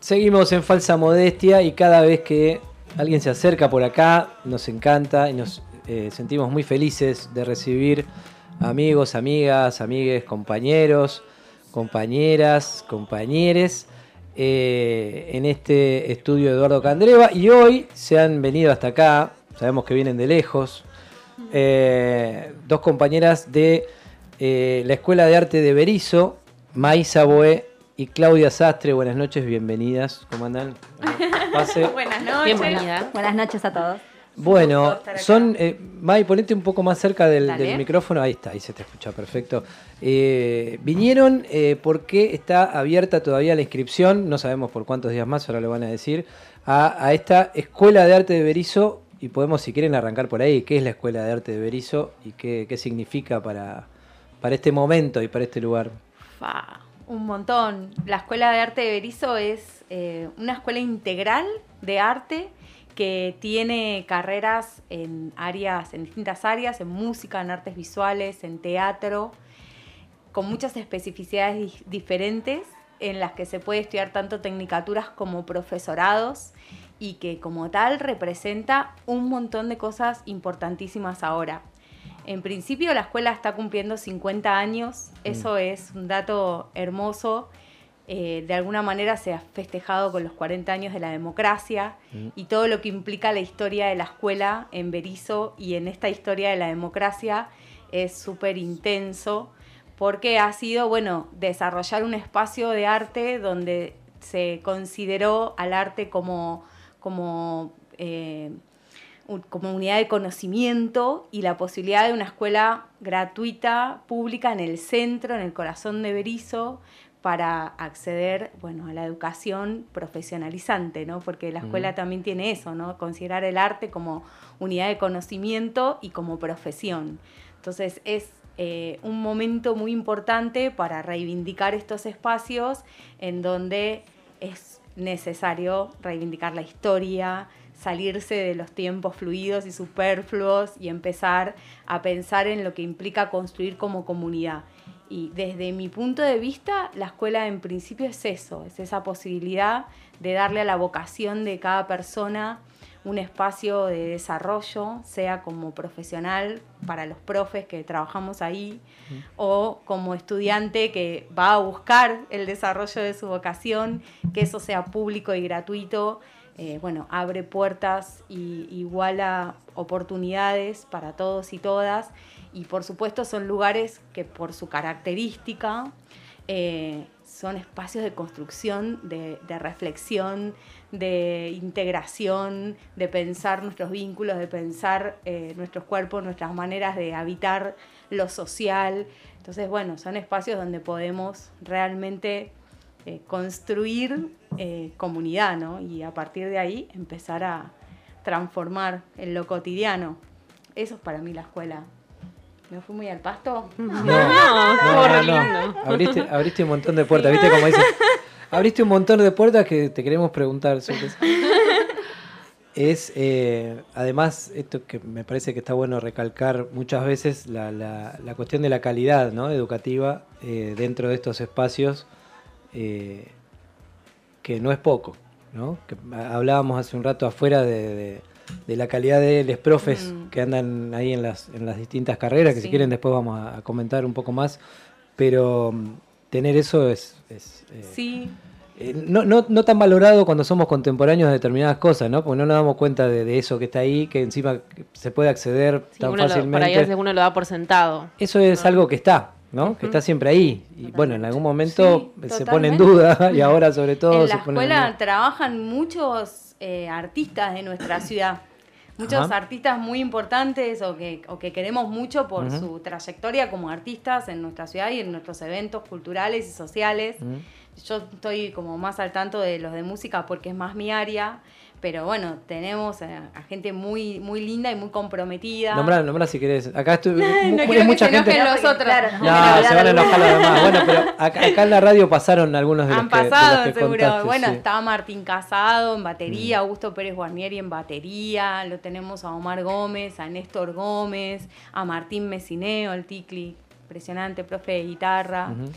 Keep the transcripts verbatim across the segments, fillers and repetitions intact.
Seguimos en falsa modestia y cada vez que alguien se acerca por acá nos encanta y nos eh, sentimos muy felices de recibir amigos, amigas, amigues, compañeros, compañeras, compañeres eh, en este estudio de Eduardo Candreva, y hoy se han venido hasta acá, sabemos que vienen de lejos, eh, dos compañeras de eh, la Escuela de Arte de Berisso, Maísa Boé y Claudia Sastre. Buenas noches, bienvenidas. ¿Cómo andan? Pase. Buenas noches. Bienvenida. Buenas noches a todos. Bueno, son... Eh, May, ponete un poco más cerca del, del micrófono. Ahí está, ahí se te escucha perfecto. Eh, vinieron eh, porque está abierta todavía la inscripción, no sabemos por cuántos días más, ahora lo van a decir, a, a esta Escuela de Arte de Berisso, y podemos, si quieren, arrancar por ahí. ¿Qué es la Escuela de Arte de Berisso y qué, qué significa para, para este momento y para este lugar? Fa. Un montón. La Escuela de Arte de Berisso es eh, una escuela integral de arte que tiene carreras en áreas, en distintas áreas, en música, en artes visuales, en teatro, con muchas especificidades diferentes en las que se puede estudiar tanto tecnicaturas como profesorados y que como tal representa un montón de cosas importantísimas ahora. En principio la escuela está cumpliendo cincuenta años, eso mm. es un dato hermoso. Eh, de alguna manera se ha festejado con los cuarenta años de la democracia mm. y todo lo que implica la historia de la escuela en Berisso, y en esta historia de la democracia es súper intenso porque ha sido, bueno, desarrollar un espacio de arte donde se consideró al arte como... como eh, como unidad de conocimiento y la posibilidad de una escuela gratuita, pública, en el centro, en el corazón de Berisso, para acceder, bueno, a la educación profesionalizante, ¿no? Porque la escuela mm. también tiene eso, ¿no? Considerar el arte como unidad de conocimiento y como profesión. Entonces es eh, un momento muy importante para reivindicar estos espacios en donde es necesario reivindicar la historia, salirse de los tiempos fluidos y superfluos y empezar a pensar en lo que implica construir como comunidad. Y desde mi punto de vista, la escuela en principio es eso, es esa posibilidad de darle a la vocación de cada persona un espacio de desarrollo, sea como profesional para los profes que trabajamos ahí, mm. o como estudiante que va a buscar el desarrollo de su vocación, que eso sea público y gratuito. Eh, bueno, abre puertas y iguala oportunidades para todos y todas, y por supuesto son lugares que por su característica eh, son espacios de construcción, de, de reflexión, de integración, de pensar nuestros vínculos, de pensar eh, nuestros cuerpos, nuestras maneras de habitar lo social. Entonces, bueno, son espacios donde podemos realmente Eh, construir eh, comunidad, ¿no? Y a partir de ahí empezar a transformar en lo cotidiano. Eso es para mí la escuela. ¿Me fui muy al pasto? No, no, no, no, no. Abriste, abriste un montón de puertas, ¿viste cómo dices? Abriste un montón de puertas que te queremos preguntar sobre eso. Es, eh, además, esto que me parece que está bueno recalcar muchas veces, la, la, la cuestión de la calidad, ¿no? Educativa eh, dentro de estos espacios. Eh, que no es poco, ¿no? Que hablábamos hace un rato afuera de, de, de la calidad de los profes mm. que andan ahí en las, en las distintas carreras, que sí. Si quieren después vamos a, a comentar un poco más, pero um, tener eso es, es eh, sí. eh, no, no, no tan valorado cuando somos contemporáneos de determinadas cosas, ¿no? Porque no nos damos cuenta de, de eso que está ahí, que encima se puede acceder sí, tan fácilmente. Lo, por ahí a veces uno lo da por sentado. Eso es ¿no? algo que está. ¿no? Uh-huh. Que está siempre ahí. Y totalmente. Bueno, en algún momento sí, se pone en duda y ahora sobre todo... En la se pone escuela en trabajan muchos eh, artistas de nuestra ciudad. Muchos Ajá. artistas muy importantes o que, o que queremos mucho por uh-huh. su trayectoria como artistas en nuestra ciudad y en nuestros eventos culturales y sociales. Uh-huh. Yo estoy como más al tanto de los de música porque es más mi área. Pero bueno, tenemos a, a gente muy muy linda y muy comprometida. Nombrá, nombrá si querés. Acá estoy. no hay quiero mucha que se gente. Los otros. Claro, no, no se van a enojar los demás. Bueno, pero acá, acá en la radio pasaron algunos de Han los que Han pasado, de los que seguro. Contaste, bueno, sí. Estaba Martín Casado en batería, mm. Augusto Pérez Guarnieri en batería, lo tenemos a Omar Gómez, a Néstor Gómez, a Martín Mecineo, el Ticli, impresionante, profe de guitarra. Uh-huh.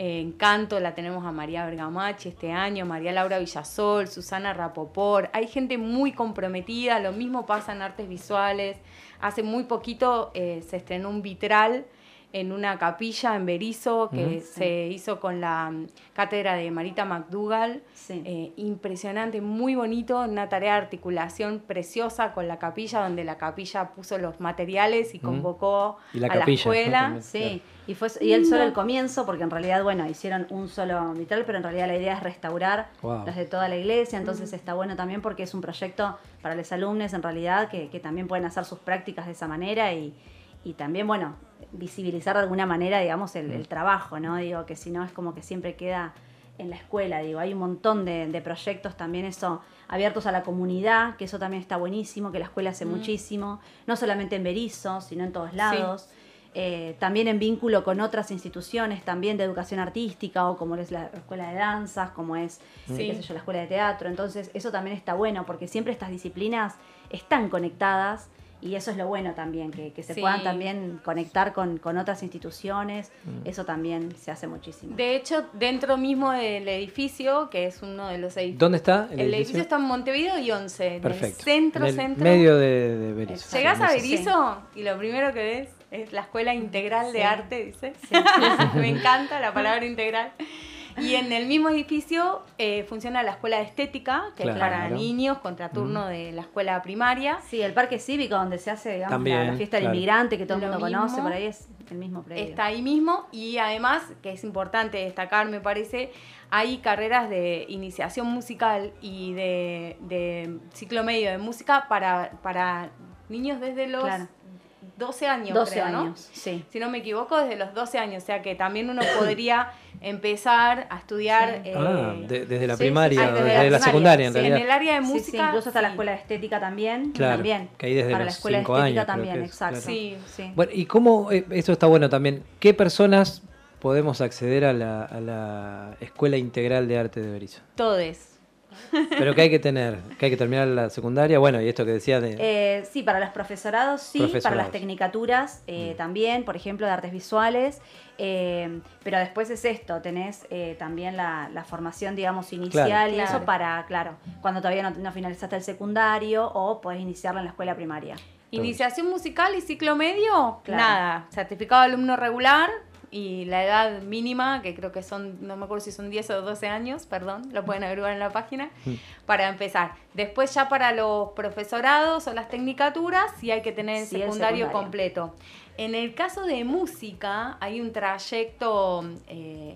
En canto la tenemos a María Bergamachi este año, María Laura Villasol, Susana Rapoport. Hay gente muy comprometida, lo mismo pasa en artes visuales. Hace muy poquito eh, se estrenó un vitral en una capilla en Berisso que Mm. se hizo con la um, cátedra de Marita McDougall. Sí. Eh, impresionante, muy bonito, una tarea de articulación preciosa con la capilla, donde la capilla puso los materiales y Mm. convocó Y la a capilla, la ¿no? escuela. También. Sí, y fue y él solo el comienzo, porque en realidad, bueno, hicieron un solo vitral, pero en realidad la idea es restaurar Wow. las de toda la iglesia, entonces está bueno también porque es un proyecto para los alumnos en realidad que, que también pueden hacer sus prácticas de esa manera y, y también, bueno, visibilizar de alguna manera, digamos, el, el trabajo, ¿no? Digo, que si no es como que siempre queda en la escuela, digo, hay un montón de, de proyectos también eso abiertos a la comunidad, que eso también está buenísimo, que la escuela hace Mm. muchísimo, no solamente en Berisso, sino en todos lados. Eh, también en vínculo con otras instituciones también de educación artística o como es la escuela de danzas, como es Sí. qué sé yo, la escuela de teatro. Entonces eso también está bueno porque siempre estas disciplinas están conectadas y eso es lo bueno también, que, que se Sí. puedan también conectar con, con otras instituciones. Eso también se hace muchísimo. De hecho, dentro mismo del edificio, que es uno de los edificios. ¿Dónde está el, El, edificio? edificio está en Montevideo y once, en Perfecto. el centro, en el centro. medio de, de Berisso. Llegás Sí, a sí. Berisso y lo primero que ves es la Escuela Integral de Sí. Arte, dice. Me encanta la palabra integral. Y en el mismo edificio eh, funciona la Escuela de Estética, que Claro. es para niños, contraturno de la escuela primaria. Sí, el parque cívico donde se hace, digamos, También, la, la fiesta del claro. inmigrante que todo el Lo mundo mismo. conoce, por ahí es el mismo predio. Está ahí mismo y además, que es importante destacar, me parece, hay carreras de iniciación musical y de, de ciclo medio de música para, para niños desde los Claro. doce años, doce creo, ¿no? años, sí. Si no me equivoco, desde los doce años, o sea que también uno podría empezar a estudiar... Sí. eh, Ah, de- desde la sí, primaria, sí, o desde desde la la, primaria, secundaria en sí, en realidad. el área de Sí, sí, música... incluso está la sí. escuela de estética también. Claro, también. que ahí desde Para la los escuela de cinco estética años, creo también, que es, exacto. claro. Sí. sí. Bueno, ¿y cómo, eh, eso está bueno también, qué personas podemos acceder a la, a la Escuela Integral de Arte de Berisso? Todes. Pero ¿qué hay que tener? ¿Que hay que terminar la secundaria? Bueno, y esto que decía de... Eh, sí, para los profesorados sí, Profesorados. para las tecnicaturas eh, Mm. también, por ejemplo, de artes visuales, eh, pero después es esto, tenés eh, también la, la formación, digamos, inicial Claro. y Claro. eso para, claro, cuando todavía no, no finalizaste el secundario o podés iniciarla en la escuela primaria. Iniciación musical y ciclo medio, Claro. nada. Certificado de alumno regular y la edad mínima, que creo que son, no me acuerdo si son diez o doce años, perdón, lo pueden averiguar en la página, Mm. para empezar. Después ya para los profesorados o las tecnicaturas, sí hay que tener el Sí, el secundario secundario. completo. En el caso de música, hay un trayecto... eh,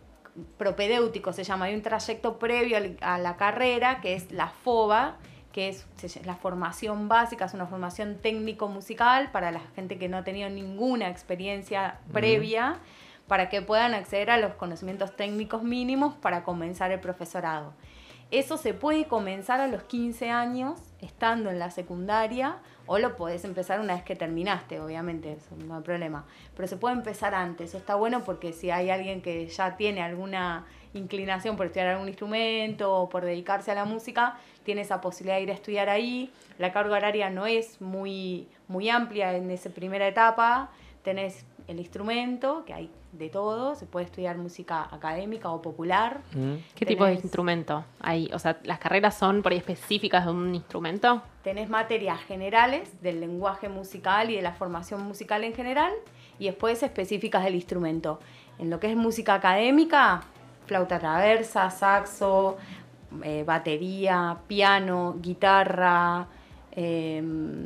propedéutico se llama, hay un trayecto previo al- a la carrera que es la FOBA, que es se- la formación básica, es una formación técnico-musical para la gente que no ha tenido ninguna experiencia previa, para que puedan acceder a los conocimientos técnicos mínimos para comenzar el profesorado. Eso se puede comenzar a los quince años, estando en la secundaria, o lo podés empezar una vez que terminaste, obviamente, eso no hay problema. Pero se puede empezar antes, eso está bueno porque si hay alguien que ya tiene alguna inclinación por estudiar algún instrumento o por dedicarse a la música, tiene esa posibilidad de ir a estudiar ahí. La carga horaria no es muy, muy amplia en esa primera etapa. Tenés el instrumento, que hay de todo, se puede estudiar música académica o popular. Mm. Tenés- ¿Qué tipo de instrumento hay? O sea, ¿las carreras son por ahí específicas de un instrumento? Tenés materias generales del lenguaje musical y de la formación musical en general, y después específicas del instrumento. En lo que es música académica, flauta traversa, saxo, eh, batería, piano, guitarra, eh,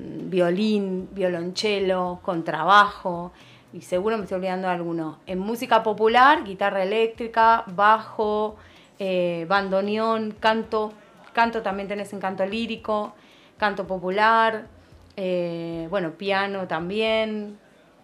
violín, violonchelo, contrabajo, y seguro me estoy olvidando de alguno. En música popular, guitarra eléctrica, bajo, eh, bandoneón, canto, canto también tenés en canto lírico, canto popular, eh, bueno, piano también,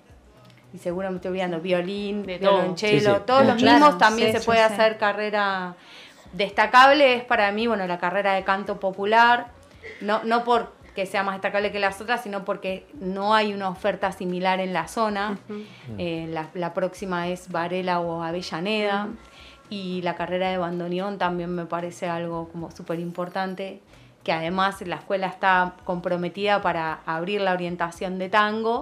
y seguro me estoy olvidando, violín, De todo. violonchelo, Sí, sí. todos los Claro, mismos también sí, se sí, puede sí. hacer carrera. Destacable es para mí, bueno, la carrera de canto popular, no, no porque sea más destacable que las otras, sino porque no hay una oferta similar en la zona. Eh, la, la próxima es Varela o Avellaneda. Y la carrera de bandoneón también me parece algo como súper importante, que además la escuela está comprometida para abrir la orientación de tango.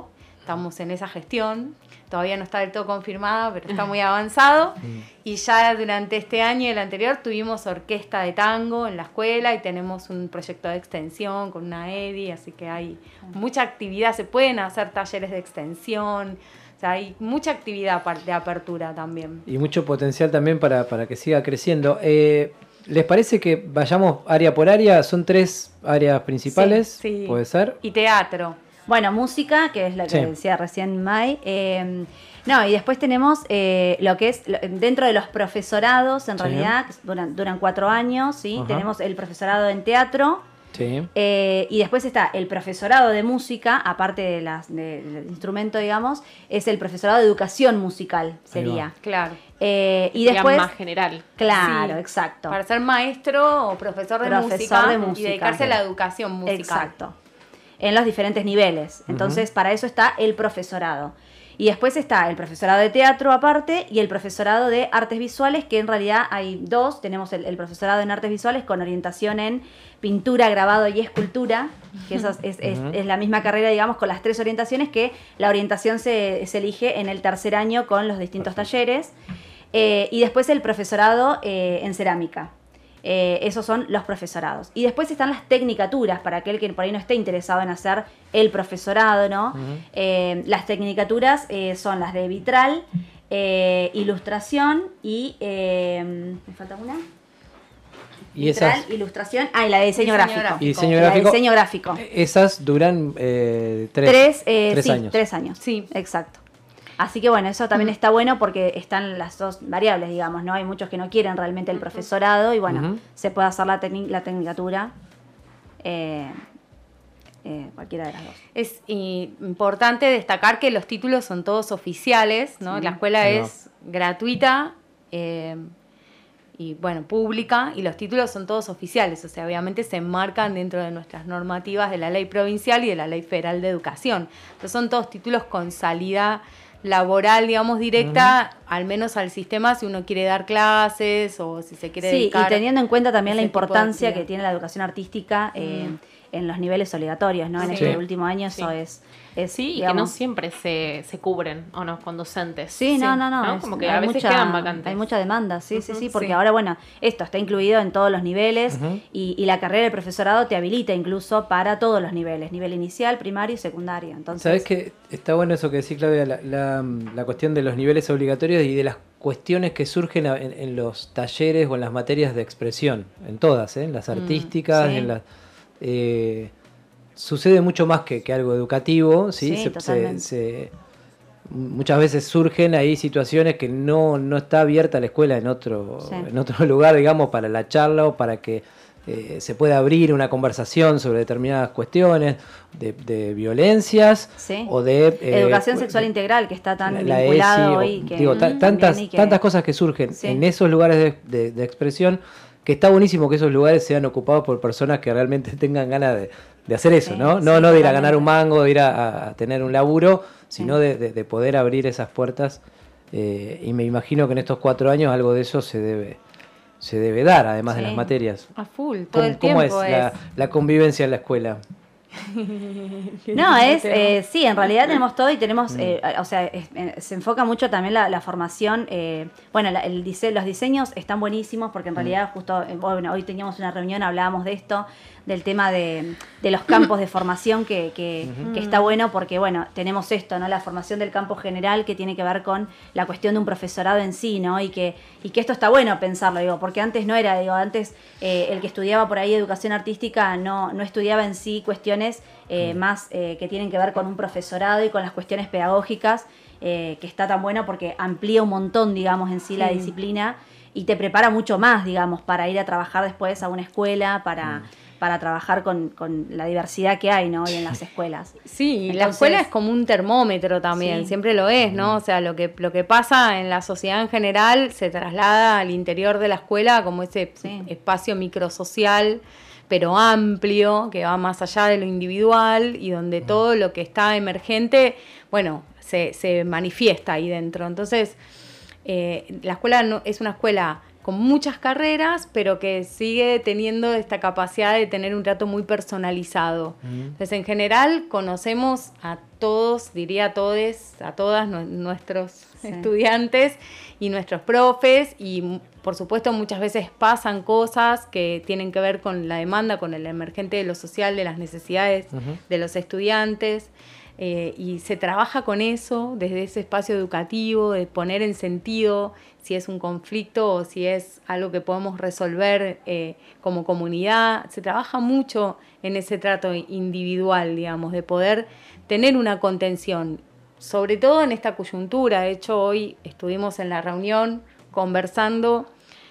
estamos en esa gestión. Todavía no está del todo confirmada, pero está muy avanzado. Y ya durante este año y el anterior tuvimos orquesta de tango en la escuela y tenemos un proyecto de extensión con una E D I, así que hay mucha actividad. Se pueden hacer talleres de extensión, o sea, hay mucha actividad de apertura también. Y mucho potencial también para, para que siga creciendo. Eh, ¿Les parece que vayamos área por área? Son tres áreas principales, sí, sí. ¿Puede ser? Y teatro. Bueno, música, que es lo que sí. decía recién May. Eh, no, y después tenemos eh, lo que es dentro de los profesorados, en sí. realidad, que duran, duran cuatro años, ¿sí? Ajá. Tenemos el profesorado en teatro. Sí. Eh, y después está el profesorado de música, aparte de las, de, del instrumento, digamos, es el profesorado de educación musical, sería. Claro. Eh, y después más general. Claro, sí, exacto. Para ser maestro o profesor de, profesor música, de música y dedicarse a la educación musical. Exacto. En los diferentes niveles. Entonces, uh-huh. para eso está el profesorado. Y después está el profesorado de teatro aparte y el profesorado de artes visuales, que en realidad hay dos. Tenemos el, el profesorado en artes visuales con orientación en pintura, grabado y escultura, que eso es, es, uh-huh. es, es la misma carrera, digamos, con las tres orientaciones, que la orientación se, se elige en el tercer año con los distintos Perfecto. talleres. Eh, y después el profesorado eh, en cerámica. Eh, esos son los profesorados. Y después están las tecnicaturas, para aquel que por ahí no esté interesado en hacer el profesorado, ¿no? Uh-huh. Eh, las tecnicaturas eh, son las de vitral, eh, ilustración y... Eh, ¿me falta una? ¿Y vitral, esas? Ilustración, ah, y la de diseño, diseño gráfico. gráfico. ¿Y diseño gráfico? La de diseño gráfico. Esas duran eh, tres, tres, eh, tres sí, años. Tres años, sí, exacto. Así que bueno, eso también uh-huh. está bueno porque están las dos variables, digamos, ¿no? Hay muchos que no quieren realmente el profesorado y bueno, uh-huh. se puede hacer la, tecni- la tecnicatura, eh, eh, cualquiera de las dos. Es importante destacar que los títulos son todos oficiales, ¿no? Sí. La escuela no. es gratuita eh, y bueno, pública, y los títulos son todos oficiales, o sea, obviamente se enmarcan dentro de nuestras normativas de la ley provincial y de la ley federal de educación. Entonces son todos títulos con salida laboral, digamos, directa, uh-huh. al menos al sistema si uno quiere dar clases o si se quiere sí, dedicar. Sí, y teniendo en cuenta también la importancia que tiene la educación artística uh-huh. eh, en los niveles obligatorios, ¿no? En sí. este último año eso sí. es, es... Sí, digamos, y que no siempre se, se cubren, ¿o no? Con docentes. Sí, sí. no, no, no. ¿no? Es, Como que a veces mucha, quedan vacantes. Hay mucha demanda, sí, uh-huh. sí, sí, porque sí. ahora, bueno, esto está incluido en todos los niveles uh-huh. y, y la carrera de profesorado te habilita incluso para todos los niveles, nivel inicial, primario y secundario. Entonces, ¿sabés qué? Está bueno eso que decís, Claudia, la, la, la cuestión de los niveles obligatorios y de las cuestiones que surgen en, en los talleres o en las materias de expresión, en todas, ¿eh? En las artísticas, mm, sí. en las... Eh, sucede mucho más que, que algo educativo, ¿sí? Sí, se, totalmente. Se, se, muchas veces surgen ahí situaciones que no, no está abierta la escuela en otro, sí. en otro lugar, digamos, para la charla o para que eh, se pueda abrir una conversación sobre determinadas cuestiones de, de violencias sí. o de... Eh, educación sexual de, integral, que está tan la vinculado E S I, hoy. O, que, digo, ta, tantas, que... tantas cosas que surgen sí. en esos lugares de, de, de expresión, que está buenísimo que esos lugares sean ocupados por personas que realmente tengan ganas de, de hacer eso, sí, ¿no? No, sí, no de ir a ganar un mango, de ir a, a tener un laburo, sino sí. de, de, de poder abrir esas puertas. Eh, y me imagino que en estos cuatro años algo de eso se debe, se debe dar, además sí. de las materias. A full, todo ¿Cómo, el tiempo ¿Cómo es, es. La, la convivencia en la escuela? No, es eh, sí, en realidad tenemos todo y tenemos, eh, o sea, es, eh, se enfoca mucho también la, la formación. Eh, bueno, la, el dise- los diseños están buenísimos porque en realidad justo, eh, bueno, hoy teníamos una reunión, hablábamos de esto, del tema de, de los campos de formación que, que, uh-huh. que está bueno porque, bueno, tenemos esto, ¿no? La formación del campo general que tiene que ver con la cuestión de un profesorado en sí, ¿no? Y que, y que esto está bueno pensarlo, digo, porque antes no era, digo, antes eh, el que estudiaba por ahí educación artística no, no estudiaba en sí cuestiones eh, uh-huh. más eh, que tienen que ver con un profesorado y con las cuestiones pedagógicas, eh, que está tan bueno porque amplía un montón, digamos, en sí, sí. la disciplina y te prepara mucho más, digamos, para ir a trabajar después a una escuela, para... Uh-huh. para trabajar con, con la diversidad que hay, ¿no? Hoy en las escuelas. Sí, Entonces, la escuela es como un termómetro también, sí. siempre lo es, ¿no? O sea, lo que, lo que pasa en la sociedad en general se traslada al interior de la escuela como ese sí. espacio microsocial, pero amplio, que va más allá de lo individual y donde todo lo que está emergente, bueno, se, se manifiesta ahí dentro. Entonces, eh, la escuela no, es una escuela con muchas carreras, pero que sigue teniendo esta capacidad de tener un trato muy personalizado. Mm. Entonces, en general, conocemos a todos, diría a todes, a todas nu- nuestros sí. estudiantes y nuestros profes, y por supuesto muchas veces pasan cosas que tienen que ver con la demanda, con el emergente de lo social, de las necesidades uh-huh. de los estudiantes. Eh, y se trabaja con eso desde ese espacio educativo, de poner en sentido si es un conflicto o si es algo que podemos resolver eh, como comunidad. Se trabaja mucho en ese trato individual, digamos, de poder tener una contención, sobre todo en esta coyuntura. De hecho, hoy estuvimos en la reunión conversando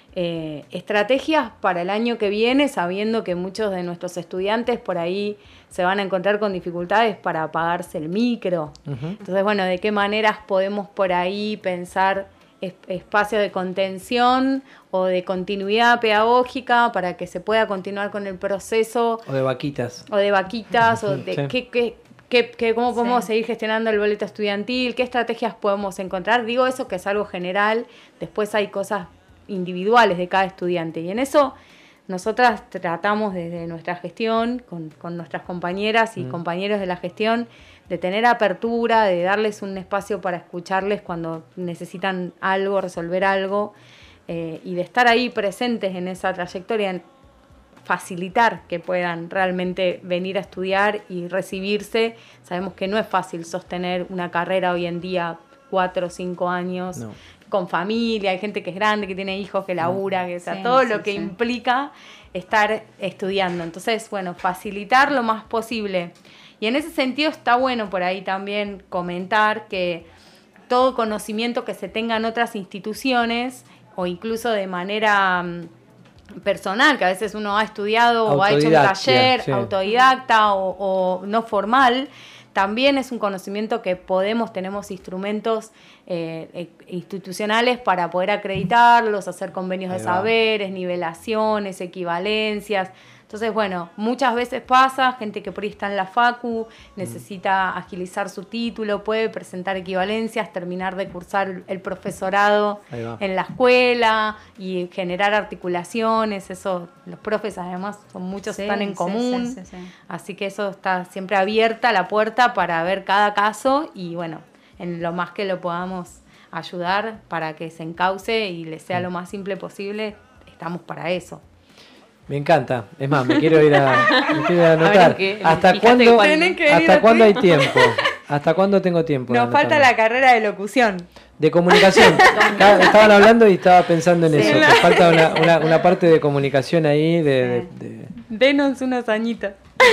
eh, estrategias para el año que viene, sabiendo que muchos de nuestros estudiantes por ahí se van a encontrar con dificultades para pagarse el micro. Uh-huh. Entonces, bueno, ¿de qué maneras podemos por ahí pensar es, espacios de contención o de continuidad pedagógica para que se pueda continuar con el proceso? O de vaquitas. O de vaquitas, o de sí. qué, qué, qué, qué, cómo podemos sí. seguir gestionando el boleto estudiantil, qué estrategias podemos encontrar. Digo eso que es algo general, después hay cosas individuales de cada estudiante. Y en eso nosotras tratamos desde nuestra gestión, con, con nuestras compañeras y mm. compañeros de la gestión, de tener apertura, de darles un espacio para escucharles cuando necesitan algo, resolver algo, eh, y de estar ahí presentes en esa trayectoria, en facilitar que puedan realmente venir a estudiar y recibirse. Sabemos que no es fácil sostener una carrera hoy en día, cuatro o cinco años, no. con familia, hay gente que es grande, que tiene hijos, que labura, que, o sea, sí, todo sí, lo que sí. implica estar estudiando. Entonces, bueno, facilitar lo más posible. Y en ese sentido está bueno por ahí también comentar que todo conocimiento que se tenga en otras instituciones, o incluso de manera um, personal, que a veces uno ha estudiado o ha hecho un taller sí. autodidacta o, o no formal, también es un conocimiento que podemos, tenemos instrumentos eh, institucionales para poder acreditarlos, hacer convenios Ahí de va. saberes, nivelaciones, equivalencias. Entonces, bueno, muchas veces pasa, gente que por ahí está en la facu, necesita mm. agilizar su título, puede presentar equivalencias, terminar de cursar el profesorado en la escuela y generar articulaciones. Eso, los profes además, son muchos sí, están en común. Sí, sí, sí, sí. Así que eso está siempre abierta la puerta para ver cada caso y, bueno, en lo más que lo podamos ayudar para que se encauce y le sea mm. lo más simple posible, estamos para eso. Me encanta. Es más, me quiero ir a, me quiero ir a anotar. A ver, ¿Hasta cuándo, ¿hasta cuándo hay tiempo? ¿Hasta cuándo tengo tiempo? Nos falta la carrera de locución. De comunicación. Estaban hablando y estaba pensando en sí, eso. La... Que falta una, una, una parte de comunicación ahí. De, de, de... Denos unos añitos.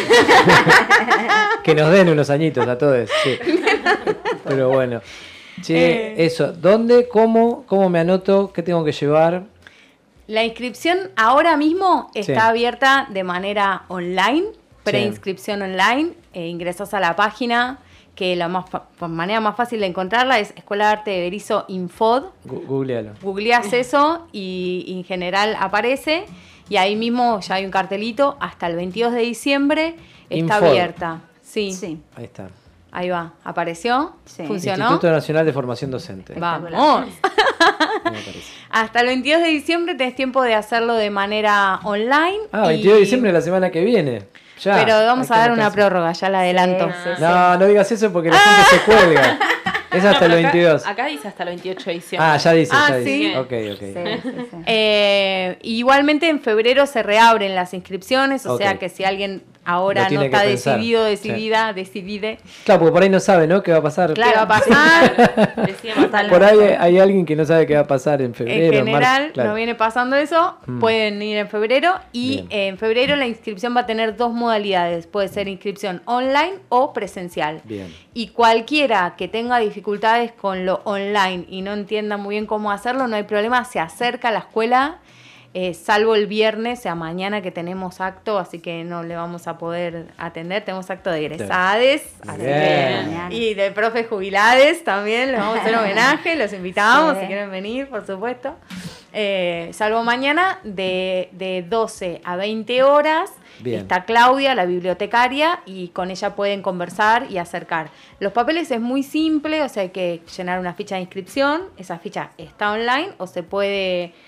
Que nos den unos añitos a todos. Sí. Pero bueno. Che, eh... eso. ¿Dónde? ¿Cómo? ¿Cómo me anoto? ¿Qué tengo que llevar? La inscripción ahora mismo está sí. abierta de manera online, preinscripción sí. online. Eh, ingresas a la página, que la más fa- manera más fácil de encontrarla es Escuela de Arte de Berisso Infod. Googlealo. Googleas eso y, y en general aparece. Y ahí mismo ya hay un cartelito. Hasta el veintidós de diciembre está Infod. abierta. Sí. sí. Ahí está. Ahí va. ¿Apareció? Sí. ¿Funcionó? Instituto Nacional de Formación Docente. ¡Vamos! Hasta el veintidós de diciembre tenés tiempo de hacerlo de manera online. Ah, veintidós de diciembre la semana que viene. Ya. Pero vamos a dar una prórroga, ya la adelanto. Sí, sí, no, sí. no digas eso porque la gente se cuelga. Es hasta no, el veintidós. Acá, acá dice hasta el veintiocho de diciembre. Ah, ya dice, ah, ya ¿sí? dice. Ok, ok. Sí, sí, sí. Eh, igualmente en febrero se reabren las inscripciones, o okay. sea que si alguien ahora no está decidido, decidida, sí. decide. Claro, porque por ahí no sabe, ¿no? ¿Qué va a pasar? Claro, ¿qué va a pasar? Por ahí hay alguien que no sabe qué va a pasar en febrero. En general, marzo, claro. no viene pasando eso. Mm. Pueden ir en febrero y Bien. en febrero la inscripción va a tener dos modalidades. Puede ser inscripción online o presencial. Bien. Y cualquiera que tenga dificultades con lo online y no entienda muy bien cómo hacerlo, no hay problema, se acerca a la escuela. Eh, salvo el viernes, o sea, mañana que tenemos acto, así que no le vamos a poder atender. Tenemos acto de egresades así que, y de profes jubilades también. Les vamos a hacer homenaje, los invitamos sí. si quieren venir, por supuesto. Eh, salvo mañana, de, de doce a veinte horas, Bien. está Claudia, la bibliotecaria, y con ella pueden conversar y acercar. Los papeles es muy simple, o sea, hay que llenar una ficha de inscripción. Esa ficha está online o se puede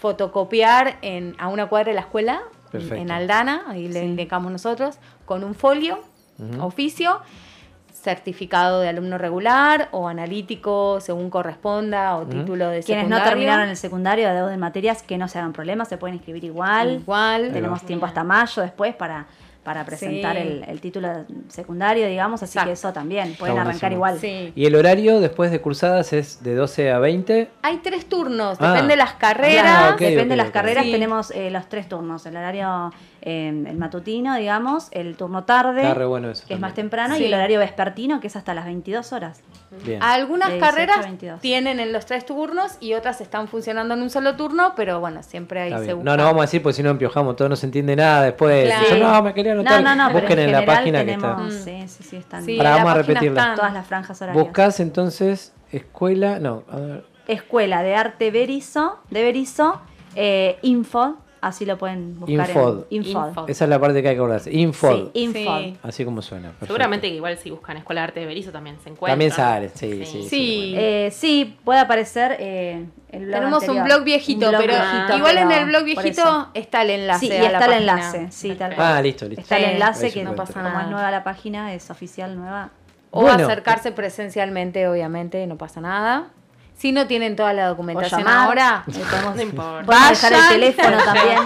fotocopiar en, a una cuadra de la escuela, Perfecto. en Aldana, ahí le Sí. indicamos nosotros, con un folio, Ujú. oficio, certificado de alumno regular o analítico según corresponda o Ujú. título de Quienes no secundario. terminaron el secundario de deuda en materias, que no se hagan problemas, se pueden inscribir igual. Igual. Tenemos Bien. tiempo hasta mayo después para, para presentar Sí. el, el título secundario, digamos, así Exacto. que eso también, pueden Está arrancar buenísimo. igual. Sí. Y el horario después de cursadas es de doce a veinte. Hay tres turnos, Ah. depende de las carreras. Ah, ok, Depende ok, de las ok. carreras, Sí. tenemos eh, los tres turnos, el horario eh, el matutino, digamos, el turno tarde, Está re bueno eso que es más también. temprano, Sí. y el horario vespertino, que es hasta las veintidós horas. Bien. Algunas De dieciocho a carreras veintidós. tienen en los tres turnos y otras están funcionando en un solo turno, pero bueno, siempre ahí Está se bien. busca. No, no vamos a decir porque si no empiojamos, todo no se entiende nada después. Claro. Yo, no, me quería No, anotar. no, no, pero Busquen en, en, la general página tenemos, que está. sí, sí, sí, están Sí, Para, en la vamos a página repetirla. están. todas las franjas horarias. Buscás entonces escuela, no, a ver. Escuela de Arte Berizo, de Berizo, eh, Infod, así lo pueden buscar Infod. en Infod. Infod. Esa es la parte que hay que acordarse. Infod. Sí, Infod. Sí. Así como suena. perfecto. Seguramente que igual si buscan Escuela de Arte de Berizo también se encuentra. También sale, sí, sí. Sí. Eh, sí, puede aparecer eh, el blog Tenemos anterior. un blog viejito, Un blog pero viejito, igual en pero el blog por viejito eso. está el enlace. Sí, y a la está el página. enlace, sí, tal Perfecto. cual. Ah, listo, listo. Está el Sí, enlace eso que no no pasa pasa como nada. es nueva la página, es oficial nueva. O Bueno. acercarse presencialmente, obviamente, no pasa nada. Si no tienen toda la O documentación llamar, ahora, eh, podemos, No importa. podemos dejar el Vayan. teléfono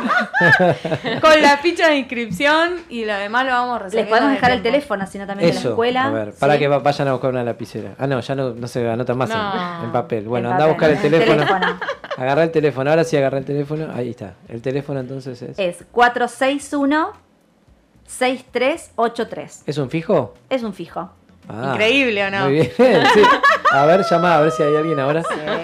también. con la ficha de inscripción y lo demás lo vamos a resolver. Les podemos con dejar el tiempo. teléfono, sino también de la Eso, escuela. a ver, para ¿sí? que va- vayan a buscar una lapicera. Ah, no, ya no, no se anota más en- No. en, papel. Bueno, En anda a papel. buscar el teléfono. Teléfono. Agarra el teléfono, ahora sí agarra el teléfono. Ahí está. El teléfono entonces es. Es cuatro seis uno, seis tres ocho tres. ¿Es un fijo? Es un fijo. Ah, Increíble, ¿o no? Muy bien, sí. A ver, llama, a ver si hay alguien ahora.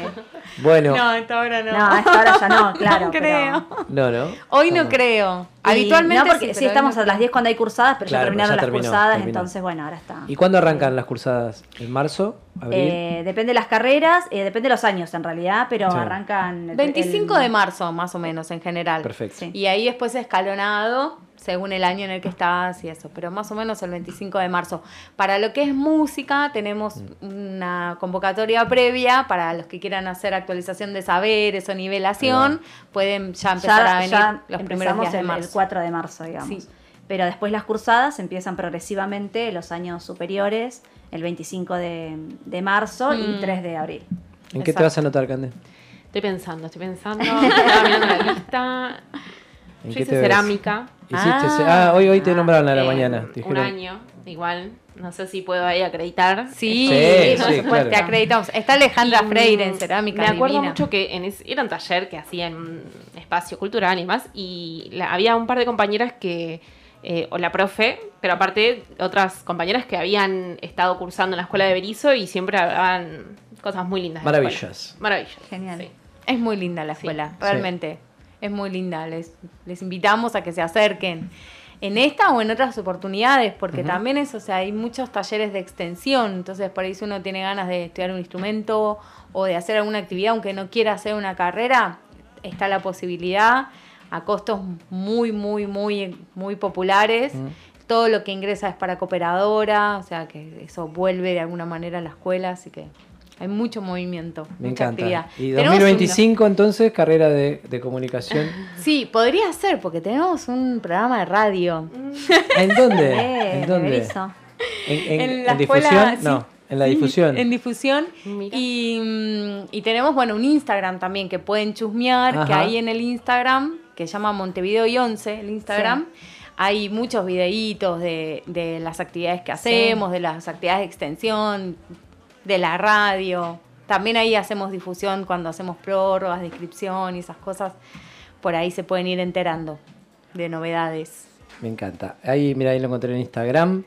Bueno, No, no, hasta ahora no. No, a esta hora ya no, claro. No pero- creo. no. Hoy no ¿Cómo? creo. Y- Habitualmente no, porque sí, sí, pero hoy estamos no a las creo. diez cuando hay cursadas, pero Claro, ya terminaron ya las terminó, cursadas, terminó. entonces bueno, ahora está. ¿Y cuándo arrancan las cursadas? ¿En marzo? ¿Abril? Eh, depende de las carreras, eh, depende de los años en realidad, pero Sí. arrancan... el- veinticinco el- de marzo, más o menos, en general. Perfecto. Sí. Y ahí después escalonado, según el año en el que estás y eso. Pero más o menos el veinticinco de marzo. Para lo que es música, tenemos una convocatoria previa para los que quieran hacer actualización de saberes o nivelación. Pueden ya empezar Ya, a venir ya los primeros empezamos días de el, el marzo. cuatro de marzo, digamos. Sí. Pero después las cursadas empiezan progresivamente los años superiores, el veinticinco de, de marzo y Mm. tres de abril. ¿En qué te Exacto. vas a anotar, Cande? Estoy pensando, estoy pensando. Estaba mirando la lista. ¿En Yo qué hice te ves? cerámica. Hiciste ce- Ah. ah, hoy, hoy te Ah, nombraron a la eh, mañana. te un dijeron- año, igual. No sé si puedo ahí acreditar. Sí, Sí, por sí, supuesto, claro. te acreditamos. Está Alejandra Y, Freire mm, en cerámica. Me acuerdo divina. mucho que en ese, era un taller que hacía en un espacio cultural y más, y la- había un par de compañeras que, eh, o la profe, pero aparte otras compañeras que habían estado cursando en la escuela de Berizo y siempre hablaban cosas muy lindas. de la Maravillosas. escuela. Maravillosas. Genial. sí. Es muy linda la Sí. escuela, realmente. Es muy linda. Les, les invitamos a que se acerquen en esta o en otras oportunidades, porque Ujú. también es, o sea, hay muchos talleres de extensión. Entonces, por ahí si uno tiene ganas de estudiar un instrumento o de hacer alguna actividad, aunque no quiera hacer una carrera, está la posibilidad a costos muy, muy, muy, muy populares. Ujú. Todo lo que ingresa es para cooperadora, o sea, que eso vuelve de alguna manera a la escuela, así que hay mucho movimiento, Me mucha encanta. actividad. Y Tenemos dos mil un- veinticinco entonces, carrera de, de comunicación. Sí, podría ser, porque tenemos un programa de radio. ¿En dónde? Eh, ¿En dónde? Berizo. ¿En, en- En la en escuela, difusión? sí. No, en la Sí, difusión. En difusión. Mira. Y, mm, y tenemos, bueno, un Instagram también que pueden chusmear, que Ajá. ahí en el Instagram, que se llama Montevideo y once, el Instagram, hay muchos videitos de, de las actividades que hacemos, de las actividades de extensión, de la radio. También ahí hacemos difusión cuando hacemos prórrogas de inscripción y esas cosas. Por ahí se pueden ir enterando de novedades. Me encanta. Ahí, mira, ahí lo encontré en Instagram.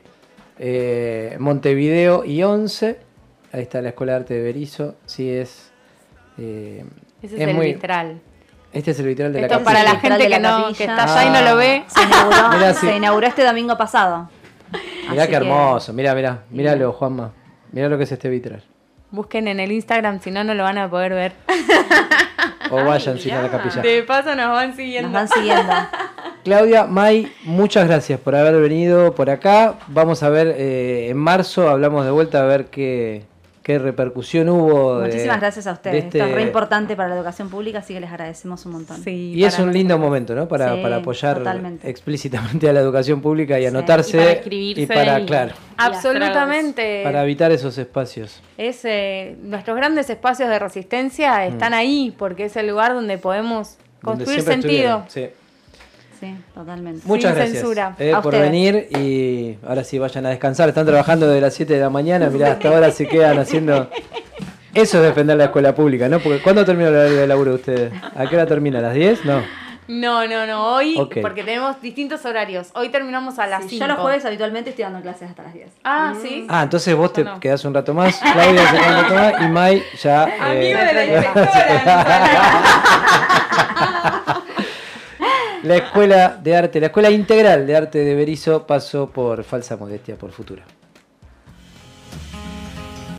Eh, Montevideo y once. Ahí está la Escuela de Arte de Berizo. Sí, es. eh, Ese es, el muy- vitral. Este es el vitral de Esto la para la capilla. Vitral gente de que, la no, capilla. que está allá y no lo ve. Se inauguró, Mirá, sí. se inauguró este domingo pasado. Mirá Así qué que- hermoso. Mirá, mirá. Míralo, Juanma. Mirá lo que es este vitral. Busquen en el Instagram, si no, no lo van a poder ver. O Ay, vayan sin a la mirá. capilla. De paso nos van siguiendo. Nos van siguiendo. Claudia, May, muchas gracias por haber venido por acá. Vamos a ver, eh, en marzo hablamos de vuelta a ver qué, qué qué repercusión hubo. de- Muchísimas gracias a de ustedes. este- Esto es re importante para la educación pública, así que les agradecemos un montón. Sí, Y es para un lindo nosotros. momento, ¿no? Para, Sí, para apoyar totalmente. explícitamente a la educación pública y Sí. anotarse. Y para inscribirse y para, y- claro, y hacer Absolutamente. para habitar esos espacios. Es, eh, nuestros grandes espacios de resistencia están ahí porque es el lugar donde podemos donde construir siempre sentido. estuvieron. Sí. Sí, totalmente. Muchas Sin gracias censura. eh, A por ustedes. venir y ahora sí vayan a descansar. Están trabajando desde las siete de la mañana, mirá, hasta ahora se quedan haciendo... Eso es defender la escuela pública, ¿no? Porque ¿cuándo termina el horario de laburo de ustedes? ¿A qué hora termina? ¿A las diez? No. No, no, no. Hoy, Ok. porque tenemos distintos horarios. Hoy terminamos a las Sí, cinco. yo los jueves habitualmente estoy dando clases hasta las diez. Ah, sí. Ah, entonces vos te Yo no. quedás un rato más, Claudia se queda un rato más y Mai ya... Amigo eh, de la inspectora. La Escuela de Arte, la Escuela Integral de Arte de Berisso pasó por Falsa Modestia por Futura.